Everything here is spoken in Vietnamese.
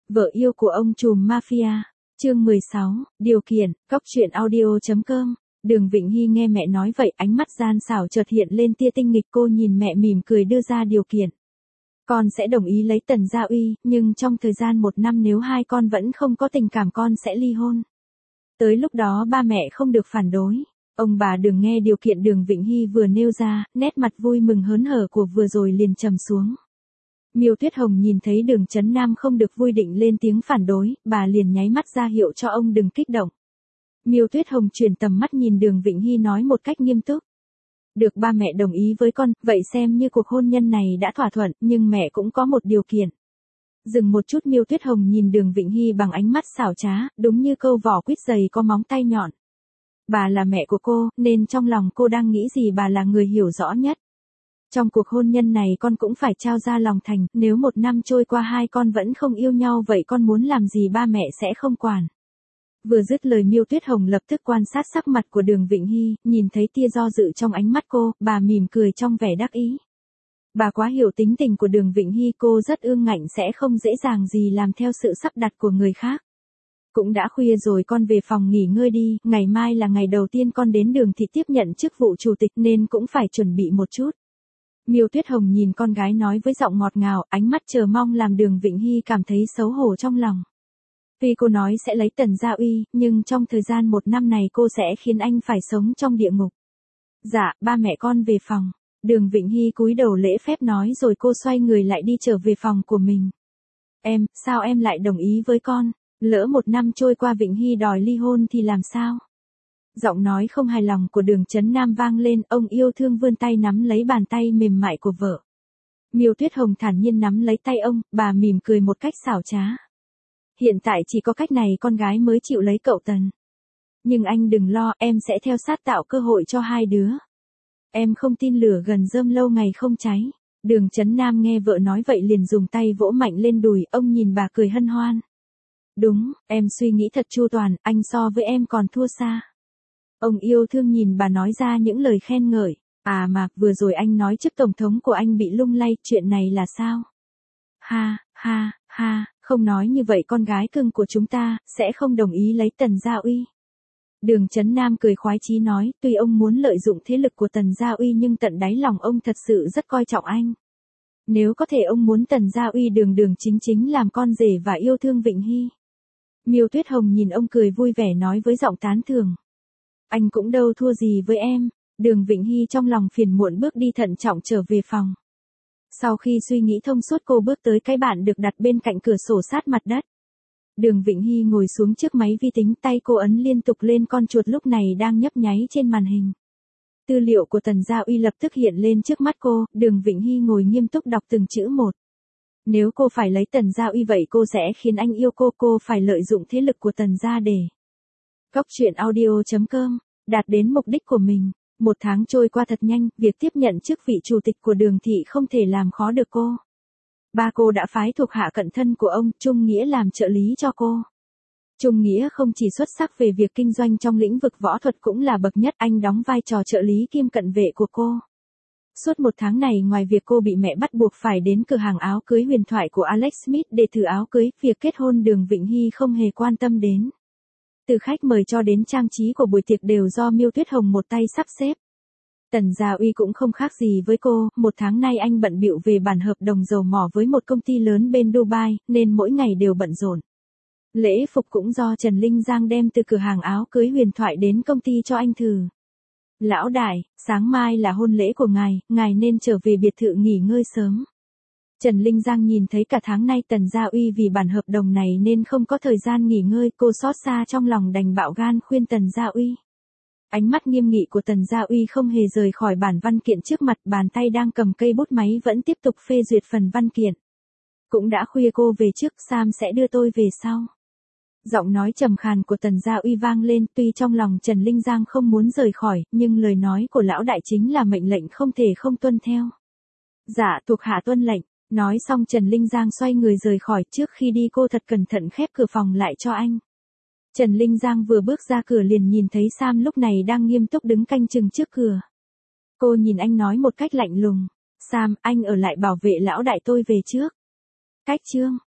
Vợ yêu của ông trùm mafia. Chương 16, điều kiện, góc truyện audio.com. Đường Vịnh Hy nghe mẹ nói vậy, ánh mắt gian xảo chợt hiện lên tia tinh nghịch, cô nhìn mẹ mỉm cười đưa ra điều kiện. Con sẽ đồng ý lấy Tần Gia Uy, nhưng trong thời gian 1 năm nếu hai con vẫn không có tình cảm con sẽ ly hôn. Tới lúc đó ba mẹ không được phản đối. Ông bà đừng nghe điều kiện Đường Vịnh Hy vừa nêu ra, nét mặt vui mừng hớn hở của vừa rồi liền trầm xuống. Miêu Tuyết Hồng nhìn thấy Đường Chấn Nam không được vui định lên tiếng phản đối, bà liền nháy mắt ra hiệu cho ông đừng kích động. Miêu Tuyết Hồng chuyển tầm mắt nhìn Đường Vịnh Hy nói một cách nghiêm túc. Được, ba mẹ đồng ý với con, vậy xem như cuộc hôn nhân này đã thỏa thuận, nhưng mẹ cũng có một điều kiện. Dừng một chút, Miêu Tuyết Hồng nhìn Đường Vịnh Hy bằng ánh mắt xảo trá, đúng như câu vỏ quýt dày có móng tay nhọn. Bà là mẹ của cô, nên trong lòng cô đang nghĩ gì bà là người hiểu rõ nhất. Trong cuộc hôn nhân này con cũng phải trao ra lòng thành, nếu 1 năm trôi qua hai con vẫn không yêu nhau vậy con muốn làm gì ba mẹ sẽ không quản. Vừa dứt lời Miêu Tuyết Hồng lập tức quan sát sắc mặt của Đường Vịnh Hy, nhìn thấy tia do dự trong ánh mắt cô, bà mỉm cười trong vẻ đắc ý. Bà quá hiểu tính tình của Đường Vịnh Hy, cô rất ương ngạnh sẽ không dễ dàng gì làm theo sự sắp đặt của người khác. Cũng đã khuya rồi, con về phòng nghỉ ngơi đi, ngày mai là ngày đầu tiên con đến Đường thị tiếp nhận chức vụ chủ tịch nên cũng phải chuẩn bị một chút. Miêu Tuyết Hồng nhìn con gái nói với giọng ngọt ngào, ánh mắt chờ mong làm Đường Vịnh Hy cảm thấy xấu hổ trong lòng. Tuy cô nói sẽ lấy Tần Gia Uy, nhưng trong thời gian 1 năm này cô sẽ khiến anh phải sống trong địa ngục. Dạ, ba mẹ con về phòng. Đường Vịnh Hy cúi đầu lễ phép nói rồi cô xoay người lại đi trở về phòng của mình. Sao em lại đồng ý với con? Lỡ 1 năm trôi qua Vịnh Hy đòi ly hôn thì làm sao? Giọng nói không hài lòng của Đường Chấn Nam vang lên, ông yêu thương vươn tay nắm lấy bàn tay mềm mại của vợ. Miêu Tuyết Hồng thản nhiên nắm lấy tay ông, bà mỉm cười một cách xảo trá. Hiện tại chỉ có cách này con gái mới chịu lấy cậu Tần. Nhưng anh đừng lo, em sẽ theo sát tạo cơ hội cho hai đứa. Em không tin lửa gần rơm lâu ngày không cháy. Đường Chấn Nam nghe vợ nói vậy liền dùng tay vỗ mạnh lên đùi, ông nhìn bà cười hân hoan. Đúng, em suy nghĩ thật chu toàn, anh so với em còn thua xa. Ông yêu thương nhìn bà nói ra những lời khen ngợi. À mà, vừa rồi anh nói chức tổng thống của anh bị lung lay, chuyện này là sao? Ha, không nói như vậy con gái cưng của chúng ta, sẽ không đồng ý lấy Tần Gia Uy. Đường Chấn Nam cười khoái chí nói, tuy ông muốn lợi dụng thế lực của Tần Gia Uy nhưng tận đáy lòng ông thật sự rất coi trọng anh. Nếu có thể ông muốn Tần Gia Uy đường đường chính chính làm con rể và yêu thương Vịnh Hy. Miêu Tuyết Hồng nhìn ông cười vui vẻ nói với giọng tán thưởng. Anh cũng đâu thua gì với em. Đường Vịnh Hy trong lòng phiền muộn bước đi thận trọng trở về phòng. Sau khi suy nghĩ thông suốt cô bước tới cái bàn được đặt bên cạnh cửa sổ sát mặt đất. Đường Vịnh Hy ngồi xuống trước máy vi tính, tay cô ấn liên tục lên con chuột lúc này đang nhấp nháy trên màn hình. Tư liệu của Tần Gia Uy lập tức hiện lên trước mắt cô, Đường Vịnh Hy ngồi nghiêm túc đọc từng chữ một. Nếu cô phải lấy Tần Gia Uy vậy cô sẽ khiến anh yêu cô phải lợi dụng thế lực của Tần Gia để. Góc truyện audio.com, đạt đến mục đích của mình. 1 tháng trôi qua thật nhanh, việc tiếp nhận chức vị chủ tịch của Đường thị không thể làm khó được cô. Ba cô đã phái thuộc hạ cận thân của ông, Trung Nghĩa làm trợ lý cho cô. Trung Nghĩa không chỉ xuất sắc về việc kinh doanh trong lĩnh vực võ thuật cũng là bậc nhất, anh đóng vai trò trợ lý kiêm cận vệ của cô. Suốt 1 tháng này ngoài việc cô bị mẹ bắt buộc phải đến cửa hàng áo cưới huyền thoại của Alex Smith để thử áo cưới, việc kết hôn Đường Vịnh Hy không hề quan tâm đến. Từ khách mời cho đến trang trí của buổi tiệc đều do Miêu Tuyết Hồng một tay sắp xếp. Tần Gia Uy cũng không khác gì với cô, 1 tháng nay anh bận bịu về bản hợp đồng dầu mỏ với một công ty lớn bên Dubai, nên mỗi ngày đều bận rộn. Lễ phục cũng do Trần Linh Giang đem từ cửa hàng áo cưới huyền thoại đến công ty cho anh thử. Lão đại, sáng mai là hôn lễ của ngài nên trở về biệt thự nghỉ ngơi sớm. Trần Linh Giang nhìn thấy cả tháng nay Tần Gia Uy vì bản hợp đồng này nên không có thời gian nghỉ ngơi, cô xót xa trong lòng đành bạo gan khuyên Tần Gia Uy. Ánh mắt nghiêm nghị của Tần Gia Uy không hề rời khỏi bản văn kiện trước mặt, bàn tay đang cầm cây bút máy vẫn tiếp tục phê duyệt phần văn kiện. Cũng đã khuya, cô về trước, Sam sẽ đưa tôi về sau. Giọng nói trầm khàn của Tần Gia Uy vang lên, tuy trong lòng Trần Linh Giang không muốn rời khỏi, nhưng lời nói của lão đại chính là mệnh lệnh không thể không tuân theo. Dạ, thuộc hạ tuân lệnh. Nói xong Trần Linh Giang xoay người rời khỏi, trước khi đi cô thật cẩn thận khép cửa phòng lại cho anh. Trần Linh Giang vừa bước ra cửa liền nhìn thấy Sam lúc này đang nghiêm túc đứng canh chừng trước cửa. Cô nhìn anh nói một cách lạnh lùng, Sam, anh ở lại bảo vệ lão đại, tôi về trước. Cách chương.